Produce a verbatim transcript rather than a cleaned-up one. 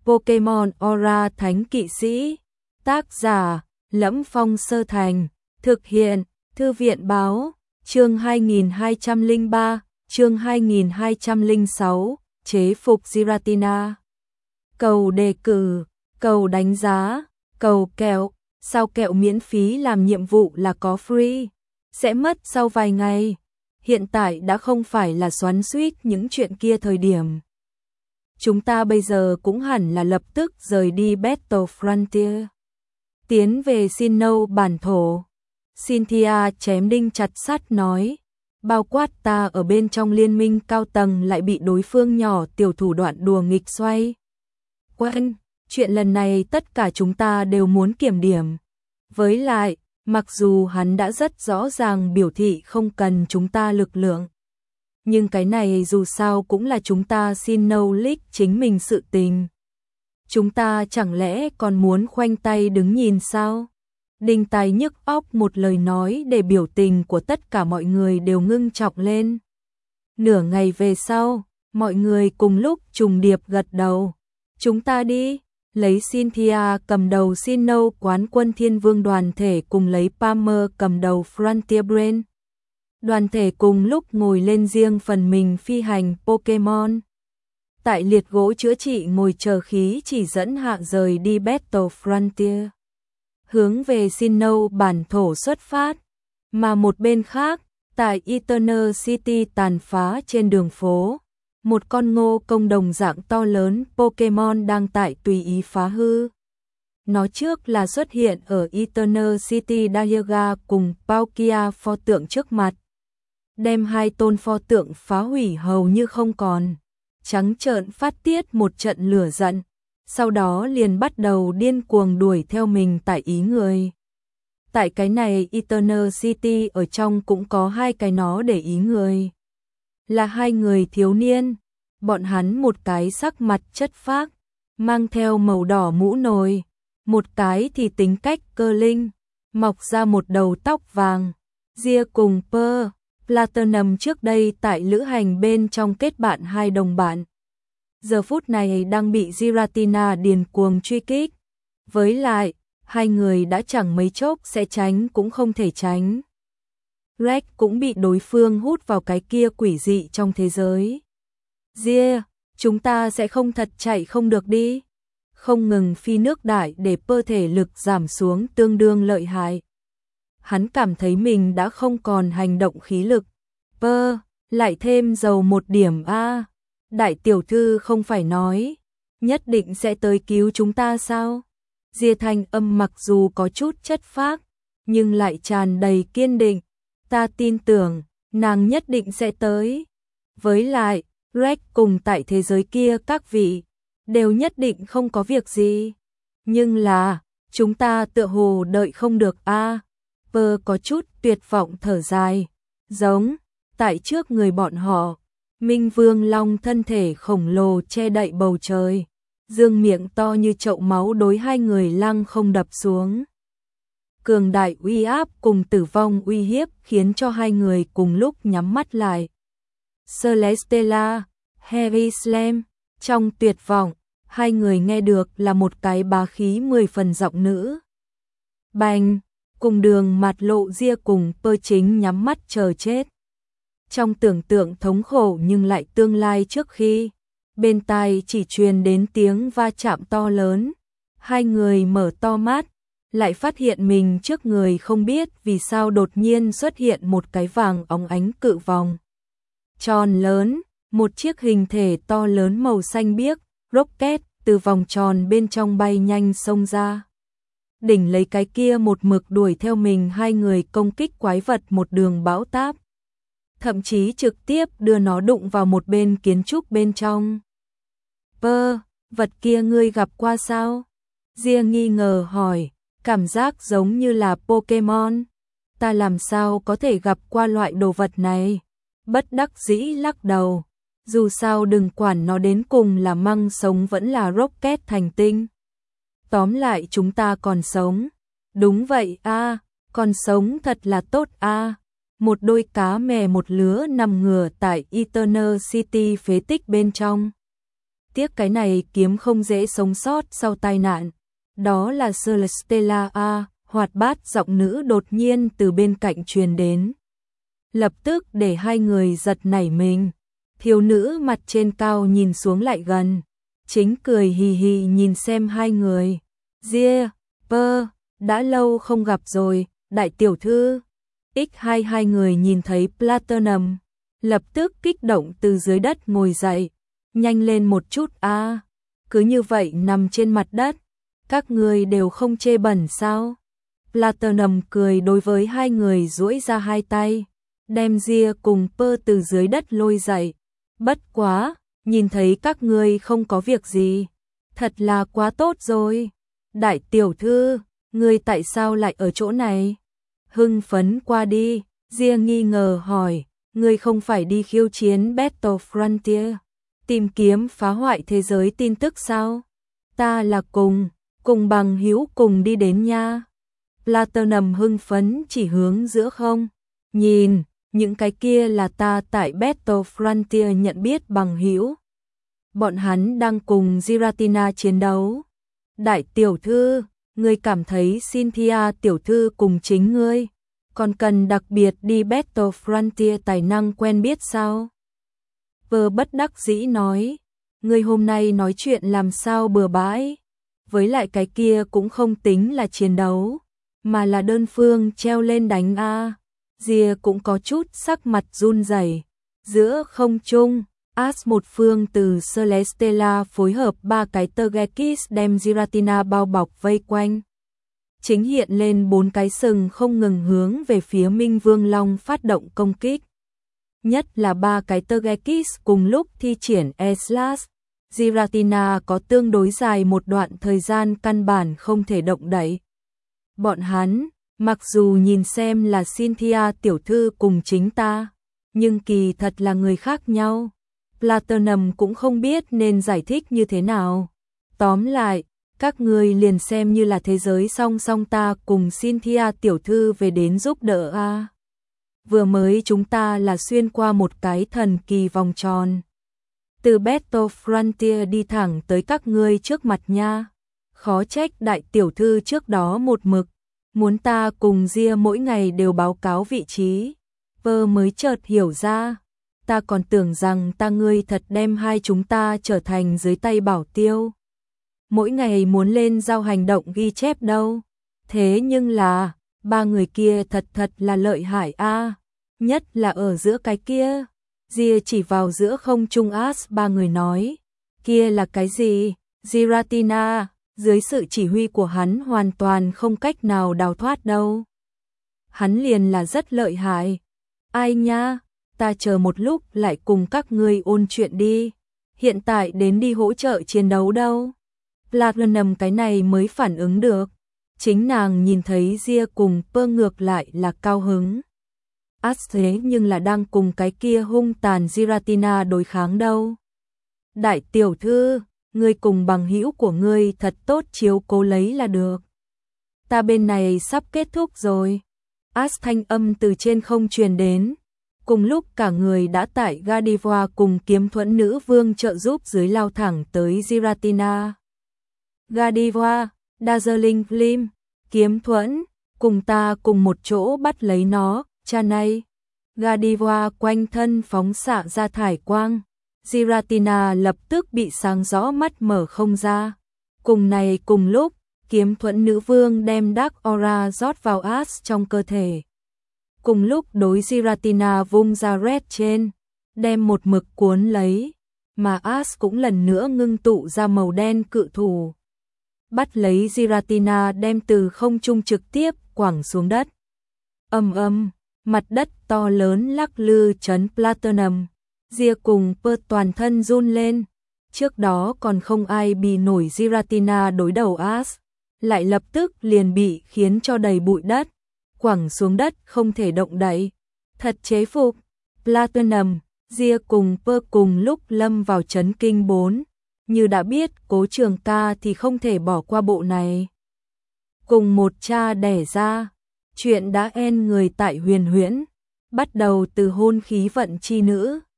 Pokemon Aura Thánh Kỵ Sĩ. Tác giả: Lẫm Phong Sơ Thành. Thực hiện: Thư viện báo. Chương hai nghìn hai trăm lẻ ba, chương hai nghìn hai trăm lẻ sáu, chế phục Giratina. Cầu đề cử, cầu đánh giá, cầu kẹo. Sao kẹo miễn phí làm nhiệm vụ là có free, sẽ mất sau vài ngày. Hiện tại đã không phải là xoắn xuýt những chuyện kia thời điểm. Chúng ta bây giờ cũng hẳn là lập tức rời đi Battle Frontier, tiến về Sinnoh bản thổ. Cynthia chém đinh chặt sắt nói, bao quát ta ở bên trong liên minh cao tầng lại bị đối phương nhỏ tiểu thủ đoạn đùa nghịch xoay. Quen, chuyện lần này tất cả chúng ta đều muốn kiểm điểm. Với lại, mặc dù hắn đã rất rõ ràng biểu thị không cần chúng ta lực lượng, nhưng cái này dù sao cũng là chúng ta Sinnoh League chính mình sự tình. Chúng ta chẳng lẽ còn muốn khoanh tay đứng nhìn sao? Đinh tai nhức óc một lời nói để biểu tình của tất cả mọi người đều ngưng trọng lên. Nửa ngày về sau, mọi người cùng lúc trùng điệp gật đầu. Chúng ta đi, lấy Cynthia cầm đầu Sinnoh quán quân thiên vương đoàn thể cùng lấy Palmer cầm đầu Frontier Brain. Đoàn thể cùng lúc ngồi lên riêng phần mình phi hành Pokemon. Tại liệt gỗ chữa trị ngồi chờ khí chỉ dẫn hạ rời đi Battle Frontier, hướng về Sinnoh bản thổ xuất phát. Mà một bên khác, tại Eternal City tàn phá trên đường phố, một con ngô công đồng dạng to lớn Pokemon đang tại tùy ý phá hư. Nó trước là xuất hiện ở Eternal City Dialga cùng Palkia pho tượng trước mặt, đem hai tôn pho tượng phá hủy hầu như không còn, trắng trợn phát tiết một trận lửa giận, sau đó liền bắt đầu điên cuồng đuổi theo mình tại ý người. Tại cái này Eternal City ở trong cũng có hai cái nó để ý người. Là hai người thiếu niên, bọn hắn một cái sắc mặt chất phác, mang theo màu đỏ mũ nồi, một cái thì tính cách cơ linh, mọc ra một đầu tóc vàng. Gia cùng Pearl Platinum trước đây tại lữ hành bên trong kết bạn hai đồng bạn, giờ phút này đang bị Giratina điên cuồng truy kích. Với lại, hai người đã chẳng mấy chốc sẽ tránh cũng không thể tránh. Rex cũng bị đối phương hút vào cái kia quỷ dị trong thế giới. Gia, chúng ta sẽ không thật chạy không được đi. Không ngừng phi nước đại để cơ thể lực giảm xuống tương đương lợi hại. Hắn cảm thấy mình đã không còn hành động khí lực. Pơ, lại thêm dầu một điểm a. Đại tiểu thư không phải nói nhất định sẽ tới cứu chúng ta sao? Gia thanh âm mặc dù có chút chất phác, nhưng lại tràn đầy kiên định. Ta tin tưởng, nàng nhất định sẽ tới. Với lại, Rex cùng tại thế giới kia các vị, đều nhất định không có việc gì. Nhưng là, chúng ta tựa hồ đợi không được a. Pơ có chút tuyệt vọng thở dài. Giống, tại trước người bọn họ, Minh Vương Long thân thể khổng lồ che đậy bầu trời, dương miệng to như chậu máu đối hai người lăng không đập xuống. Cường đại uy áp cùng tử vong uy hiếp khiến cho hai người cùng lúc nhắm mắt lại. Celestella, Harry Slam, trong tuyệt vọng, hai người nghe được là một cái bá khí mười phần giọng nữ. Bành, cùng đường mặt lộ Gia cùng Pơ chính nhắm mắt chờ chết. Trong tưởng tượng thống khổ nhưng lại tương lai trước khi, bên tai chỉ truyền đến tiếng va chạm to lớn. Hai người mở to mắt, lại phát hiện mình trước người không biết vì sao đột nhiên xuất hiện một cái vàng óng ánh cự vòng tròn lớn, một chiếc hình thể to lớn màu xanh biếc, rocket từ vòng tròn bên trong bay nhanh xông ra. Đỉnh lấy cái kia một mực đuổi theo mình hai người công kích quái vật một đường bão táp, thậm chí trực tiếp đưa nó đụng vào một bên kiến trúc bên trong. Pơ, vật kia ngươi gặp qua sao? Gia nghi ngờ hỏi, cảm giác giống như là Pokemon. Ta làm sao có thể gặp qua loại đồ vật này? Bất đắc dĩ lắc đầu. Dù sao đừng quản nó, đến cùng là măng sống vẫn là rocket thành tinh. Tóm lại chúng ta còn sống. Đúng vậy a, à, còn sống thật là tốt a. À. Một đôi cá mè một lứa nằm ngửa tại Eternal City phế tích bên trong. Tiếc cái này kiếm không dễ sống sót sau tai nạn. Đó là Celestella A, hoạt bát giọng nữ đột nhiên từ bên cạnh truyền đến. Lập tức để hai người giật nảy mình. Thiếu nữ mặt trên cao nhìn xuống lại gần. Chính cười hì hì nhìn xem hai người. Ria, Pơ, đã lâu không gặp rồi, đại tiểu thư. X hai hai người nhìn thấy Platinum, lập tức kích động từ dưới đất ngồi dậy. Nhanh lên một chút a, à, cứ như vậy nằm trên mặt đất. Các người đều không chê bẩn sao? Platinum cười đối với hai người duỗi ra hai tay, đem Ria cùng Pơ từ dưới đất lôi dậy. Bất quá, nhìn thấy các người không có việc gì, thật là quá tốt rồi. Đại tiểu thư, người tại sao lại ở chỗ này? Hưng phấn qua đi, Ria nghi ngờ hỏi, người không phải đi khiêu chiến Battle Frontier, tìm kiếm phá hoại thế giới tin tức sao? Ta là cùng, cùng bằng hữu cùng đi đến nha. Platinum hưng phấn chỉ hướng giữa không. Nhìn, những cái kia là ta tại Battle Frontier nhận biết bằng hữu. Bọn hắn đang cùng Giratina chiến đấu. Đại tiểu thư, ngươi cảm thấy Cynthia tiểu thư cùng chính ngươi, còn cần đặc biệt đi Battle Frontier tài năng quen biết sao? Vơ bất đắc dĩ nói, ngươi hôm nay nói chuyện làm sao bừa bãi, với lại cái kia cũng không tính là chiến đấu, mà là đơn phương treo lên đánh a. Ria cũng có chút sắc mặt run rẩy. Giữa không trung, As một phương từ Celestella phối hợp ba cái Tergekis đem Giratina bao bọc vây quanh. Chính hiện lên bốn cái sừng không ngừng hướng về phía Minh Vương Long phát động công kích. Nhất là ba cái Tergekis cùng lúc thi triển E-Slash. Giratina có tương đối dài một đoạn thời gian căn bản không thể động đậy. Bọn hắn, mặc dù nhìn xem là Cynthia tiểu thư cùng chính ta, nhưng kỳ thật là người khác nhau. Platinum cũng không biết nên giải thích như thế nào. Tóm lại, các người liền xem như là thế giới song song ta cùng Cynthia tiểu thư về đến giúp đỡ a. À. Vừa mới chúng ta là xuyên qua một cái thần kỳ vòng tròn. Từ Battle Frontier đi thẳng tới các ngươi trước mặt nha. Khó trách đại tiểu thư trước đó một mực muốn ta cùng Ria mỗi ngày đều báo cáo vị trí. Vơ mới chợt hiểu ra. Ta còn tưởng rằng ta ngươi thật đem hai chúng ta trở thành dưới tay bảo tiêu. Mỗi ngày muốn lên giao hành động ghi chép đâu. Thế nhưng là, ba người kia thật thật là lợi hại a, à. Nhất là ở giữa cái kia. Ria chỉ vào giữa không trung As ba người nói. Kia là cái gì? Giratina, dưới sự chỉ huy của hắn hoàn toàn không cách nào đào thoát đâu. Hắn liền là rất lợi hại. Ai nha? Ta chờ một lúc lại cùng các ngươi ôn chuyện đi. Hiện tại đến đi hỗ trợ chiến đấu đâu. Platinum cái này mới phản ứng được. Chính nàng nhìn thấy Ria cùng Pơ ngược lại là cao hứng. As thế nhưng là đang cùng cái kia hung tàn Giratina đối kháng đâu. Đại tiểu thư, ngươi cùng bằng hữu của ngươi thật tốt chiếu cố lấy là được. Ta bên này sắp kết thúc rồi. As thanh âm từ trên không truyền đến. Cùng lúc cả người đã tại Godiva cùng kiếm thuẫn nữ vương trợ giúp dưới lao thẳng tới Giratina. Godiva, Dazzling Gleam, kiếm thuẫn, cùng ta cùng một chỗ bắt lấy nó, cha này. Godiva quanh thân phóng xạ ra thải quang. Giratina lập tức bị sáng rõ mắt mở không ra. Cùng này cùng lúc, kiếm thuẫn nữ vương đem Dark Aura rót vào As trong cơ thể. Cùng lúc đối Giratina vung ra red trên, đem một mực cuốn lấy, mà As cũng lần nữa ngưng tụ ra màu đen cự thủ. Bắt lấy Giratina đem từ không trung trực tiếp quẳng xuống đất. Ầm ầm, mặt đất to lớn lắc lư chấn Platinum. Ria cùng Pơ toàn thân run lên. Trước đó còn không ai bị nổi Giratina đối đầu As, lại lập tức liền bị khiến cho đầy bụi đất, quẳng xuống đất không thể động đậy. Thật chế phục. Platinum, Ria cùng Pơ cùng lúc lâm vào chấn kinh bốn. Như đã biết Cố Trường Ca thì không thể bỏ qua bộ này. Cùng một cha đẻ ra, chuyện đã en người tại Huyền Huyễn, bắt đầu từ hôn khí vận chi nữ.